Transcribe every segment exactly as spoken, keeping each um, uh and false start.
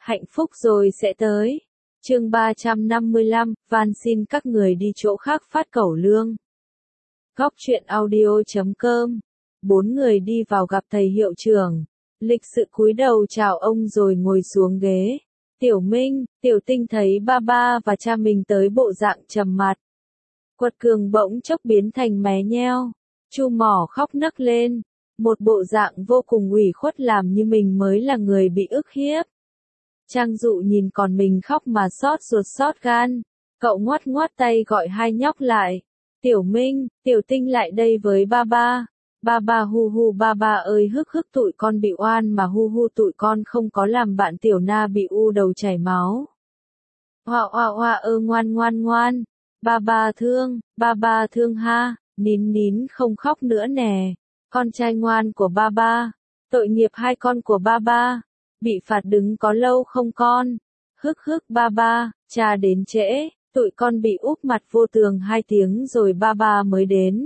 Hạnh phúc rồi sẽ tới. Chương ba trăm năm mươi lăm, van xin các người đi chỗ khác phát cẩu lương. Góc truyện audio chấm com. Bốn người đi vào gặp thầy hiệu trưởng. Lịch sự cúi đầu chào ông rồi ngồi xuống ghế. Tiểu Minh, Tiểu Tinh thấy ba ba và cha mình tới bộ dạng trầm mặt. Quật Cường bỗng chốc biến thành mé nheo. Chu Mỏ khóc nấc lên. Một bộ dạng vô cùng ủy khuất làm như mình mới là người bị ức hiếp. Trang Dụ nhìn còn mình khóc mà xót ruột xót gan. Cậu ngoắt ngoắt tay gọi hai nhóc lại. Tiểu Minh, Tiểu Tinh lại đây với ba ba. Ba ba hu hu ba ba ơi hức hức tụi con bị oan mà hu hu tụi con không có làm bạn Tiểu Na bị u đầu chảy máu. Hoa hoa hoa ơ ngoan ngoan ngoan. Ba ba thương, ba ba thương ha, nín nín không khóc nữa nè. Con trai ngoan của ba ba. Tội nghiệp hai con của ba ba. Bị phạt đứng có lâu không con? Hức hức ba ba, cha đến trễ, tụi con bị úp mặt vô tường hai tiếng rồi ba ba mới đến.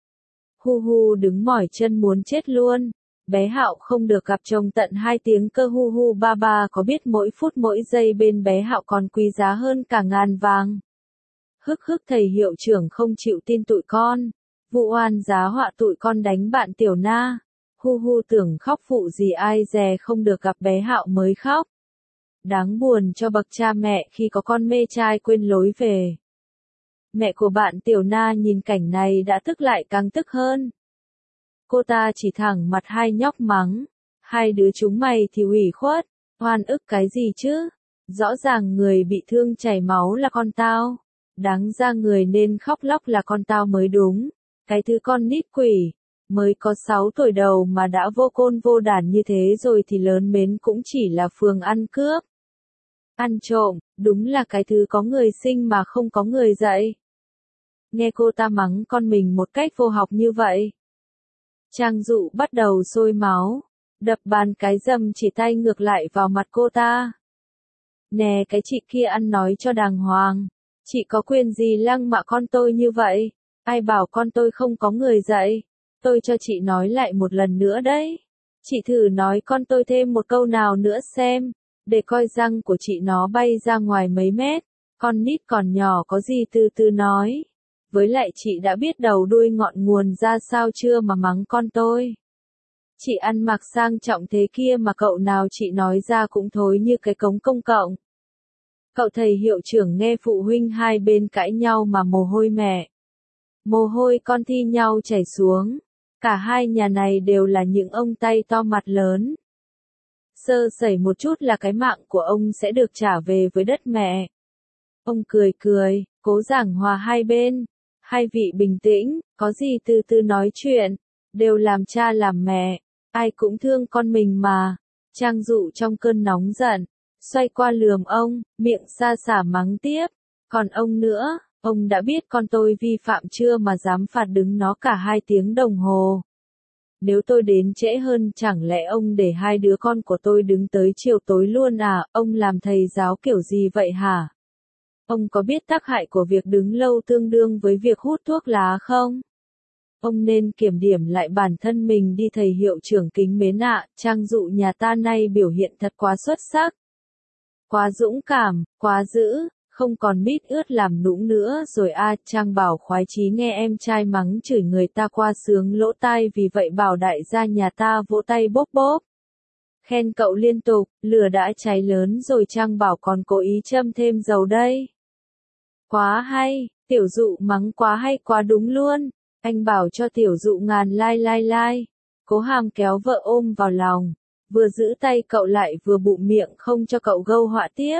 Hu hu đứng mỏi chân muốn chết luôn. Bé Hạo không được gặp chồng tận hai tiếng cơ hu hu ba ba có biết mỗi phút mỗi giây bên bé Hạo còn quý giá hơn cả ngàn vàng. Hức hức thầy hiệu trưởng không chịu tin tụi con. Vụ oan giá họa tụi con đánh bạn Tiểu Na. Hu hu tưởng khóc phụ gì ai dè không được gặp bé Hạo mới khóc. Đáng buồn cho bậc cha mẹ khi có con mê trai quên lối về. Mẹ của bạn Tiểu Na nhìn cảnh này đã tức lại càng tức hơn. Cô ta chỉ thẳng mặt hai nhóc mắng. Hai đứa chúng mày thì ủy khuất, oan ức cái gì chứ? Rõ ràng người bị thương chảy máu là con tao. Đáng ra người nên khóc lóc là con tao mới đúng. Cái thứ con nít quỷ. Mới có sáu tuổi đầu mà đã vô côn vô đản như thế rồi thì lớn mến cũng chỉ là phường ăn cướp. Ăn trộm, đúng là cái thứ có người sinh mà không có người dạy. Nghe cô ta mắng con mình một cách vô học như vậy. Trang Dụ bắt đầu sôi máu, đập bàn cái dầm chỉ tay ngược lại vào mặt cô ta. Nè cái chị kia ăn nói cho đàng hoàng, chị có quyền gì lăng mạ con tôi như vậy? Ai bảo con tôi không có người dạy? Tôi cho chị nói lại một lần nữa đấy. Chị thử nói con tôi thêm một câu nào nữa xem, để coi răng của chị nó bay ra ngoài mấy mét. Con nít còn nhỏ có gì từ từ nói. Với lại chị đã biết đầu đuôi ngọn nguồn ra sao chưa mà mắng con tôi. Chị ăn mặc sang trọng thế kia mà cậu nào chị nói ra cũng thối như cái cống công cộng. Cậu thầy hiệu trưởng nghe phụ huynh hai bên cãi nhau mà mồ hôi mẹ. Mồ hôi con thi nhau chảy xuống. Cả hai nhà này đều là những ông tay to mặt lớn. Sơ sẩy một chút là cái mạng của ông sẽ được trả về với đất mẹ. Ông cười cười, cố giảng hòa hai bên. Hai vị bình tĩnh, có gì từ từ nói chuyện. Đều làm cha làm mẹ, ai cũng thương con mình mà. Trang Dụ trong cơn nóng giận, xoay qua lườm ông, miệng sa sả mắng tiếp. Còn ông nữa, ông đã biết con tôi vi phạm chưa mà dám phạt đứng nó cả hai tiếng đồng hồ. Nếu tôi đến trễ hơn chẳng lẽ ông để hai đứa con của tôi đứng tới chiều tối luôn à? Ông làm thầy giáo kiểu gì vậy hả? Ông có biết tác hại của việc đứng lâu tương đương với việc hút thuốc lá không? Ông nên kiểm điểm lại bản thân mình đi thầy hiệu trưởng kính mến ạ. Trang Dụ nhà ta nay biểu hiện thật quá xuất sắc. Quá dũng cảm, quá dữ, không còn mít ướt làm nũng nữa rồi a. À, Trang bảo khoái chí nghe em trai mắng chửi người ta qua sướng lỗ tai vì vậy bảo đại gia nhà ta vỗ tay bốp bốp. Khen cậu liên tục, lửa đã cháy lớn rồi. Trang bảo còn cố ý châm thêm dầu đây. Quá hay, Tiểu Dụ mắng quá hay quá đúng luôn. Anh bảo cho Tiểu Dụ ngàn like like like. Cố Hàm kéo vợ ôm vào lòng, vừa giữ tay cậu lại vừa bụm miệng không cho cậu gâu họa tiếp.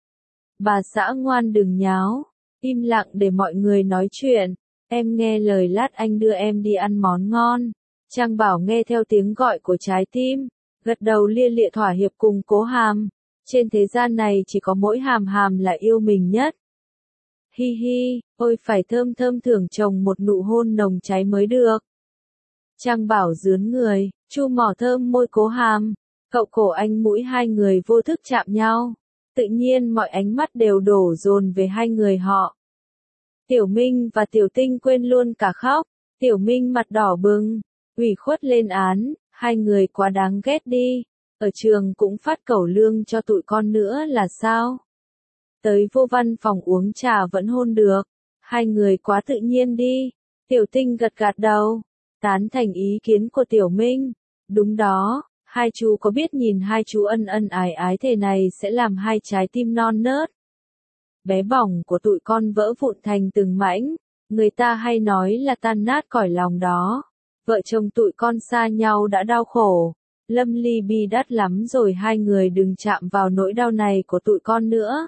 Bà xã ngoan đừng nháo, im lặng để mọi người nói chuyện. Em nghe lời lát anh đưa em đi ăn món ngon. Trang bảo nghe theo tiếng gọi của trái tim, gật đầu lia lịa thỏa hiệp cùng Cố Hàm. Trên thế gian này chỉ có mỗi Hàm Hàm là yêu mình nhất. Hi hi, ôi phải thơm thơm thưởng chồng một nụ hôn nồng cháy mới được. Trang bảo dướn người, Chu Mỏ thơm môi Cố Hàm, cậu cổ anh mũi hai người vô thức chạm nhau. Tự nhiên mọi ánh mắt đều đổ dồn về hai người họ. Tiểu Minh và Tiểu Tinh quên luôn cả khóc. Tiểu Minh mặt đỏ bừng, ủy khuất lên án, hai người quá đáng ghét đi. Ở trường cũng phát cẩu lương cho tụi con nữa là sao? Tới vô văn phòng uống trà vẫn hôn được. Hai người quá tự nhiên đi. Tiểu Tinh gật gật đầu, tán thành ý kiến của Tiểu Minh. Đúng đó, hai chú có biết nhìn hai chú ân ân ái ái thế này sẽ làm hai trái tim non nớt. Bé bỏng của tụi con vỡ vụn thành từng mảnh, người ta hay nói là tan nát cõi lòng đó. Vợ chồng tụi con xa nhau đã đau khổ, lâm ly bi đắt lắm rồi, hai người đừng chạm vào nỗi đau này của tụi con nữa.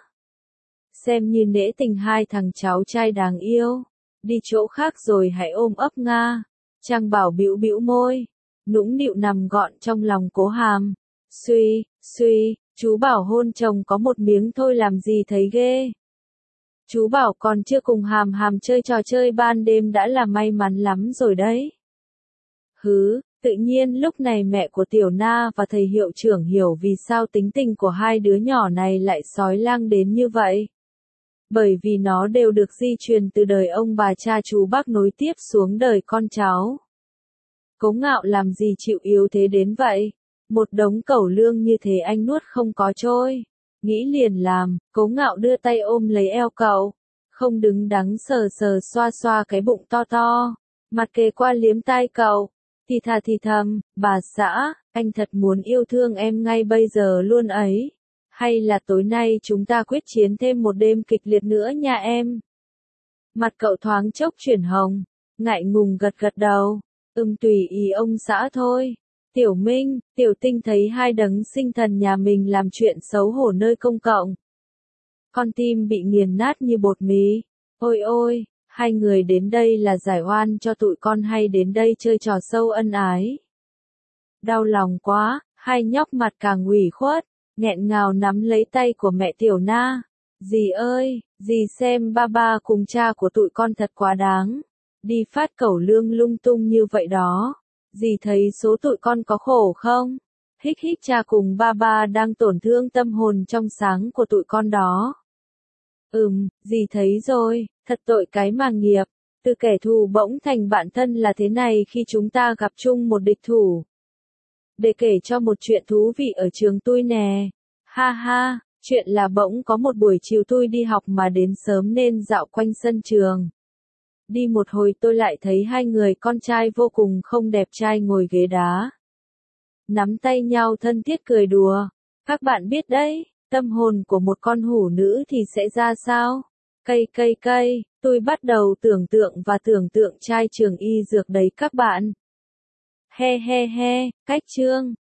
Xem như nể tình hai thằng cháu trai đáng yêu. Đi chỗ khác rồi hãy ôm ấp Nga. Trang Bảo bĩu bĩu môi, nũng nịu nằm gọn trong lòng Cố Hàm. Suy, suy, chú bảo hôn chồng có một miếng thôi làm gì thấy ghê. Chú bảo còn chưa cùng Hàm Hàm chơi trò chơi ban đêm đã là may mắn lắm rồi đấy. Hứ, tự nhiên lúc này mẹ của Tiểu Na và thầy hiệu trưởng hiểu vì sao tính tình của hai đứa nhỏ này lại sói lang đến như vậy. Bởi vì nó đều được di truyền từ đời ông bà cha chú bác nối tiếp xuống đời con cháu. Cố Ngạo làm gì chịu yếu thế đến vậy? Một đống cẩu lương như thế anh nuốt không có trôi. Nghĩ liền làm, Cố Ngạo đưa tay ôm lấy eo cậu. Không đứng đắn sờ sờ xoa xoa cái bụng to to. Mặt kề qua liếm tai cậu. Thì thà thì thầm, bà xã, anh thật muốn yêu thương em ngay bây giờ luôn ấy. Hay là tối nay chúng ta quyết chiến thêm một đêm kịch liệt nữa nha em. Mặt cậu thoáng chốc chuyển hồng, ngại ngùng gật gật đầu. Ừm tùy ý ông xã thôi. Tiểu Minh, Tiểu Tinh thấy hai đấng sinh thần nhà mình làm chuyện xấu hổ nơi công cộng. Con tim bị nghiền nát như bột mì. Ôi ôi, hai người đến đây là giải oan cho tụi con hay đến đây chơi trò sâu ân ái? Đau lòng quá, hai nhóc mặt càng ủy khuất, nghẹn ngào nắm lấy tay của mẹ Tiểu Na. Dì ơi, dì xem ba ba cùng cha của tụi con thật quá đáng. Đi phát cẩu lương lung tung như vậy đó. Dì thấy số tụi con có khổ không? Hích hích, cha cùng ba ba đang tổn thương tâm hồn trong sáng của tụi con đó. Ừm, dì thấy rồi, thật tội cái mà nghiệp. Từ kẻ thù bỗng thành bạn thân là thế này khi chúng ta gặp chung một địch thủ. Để kể cho một chuyện thú vị ở trường tôi nè. Ha ha, chuyện là bỗng có một buổi chiều tôi đi học mà đến sớm nên dạo quanh sân trường. Đi một hồi tôi lại thấy hai người con trai vô cùng không đẹp trai ngồi ghế đá. Nắm tay nhau thân thiết cười đùa. Các bạn biết đấy, tâm hồn của một con hủ nữ thì sẽ ra sao? Cây cây cây, tôi bắt đầu tưởng tượng và tưởng tượng trai trường y dược đấy các bạn. He he he, cách chương.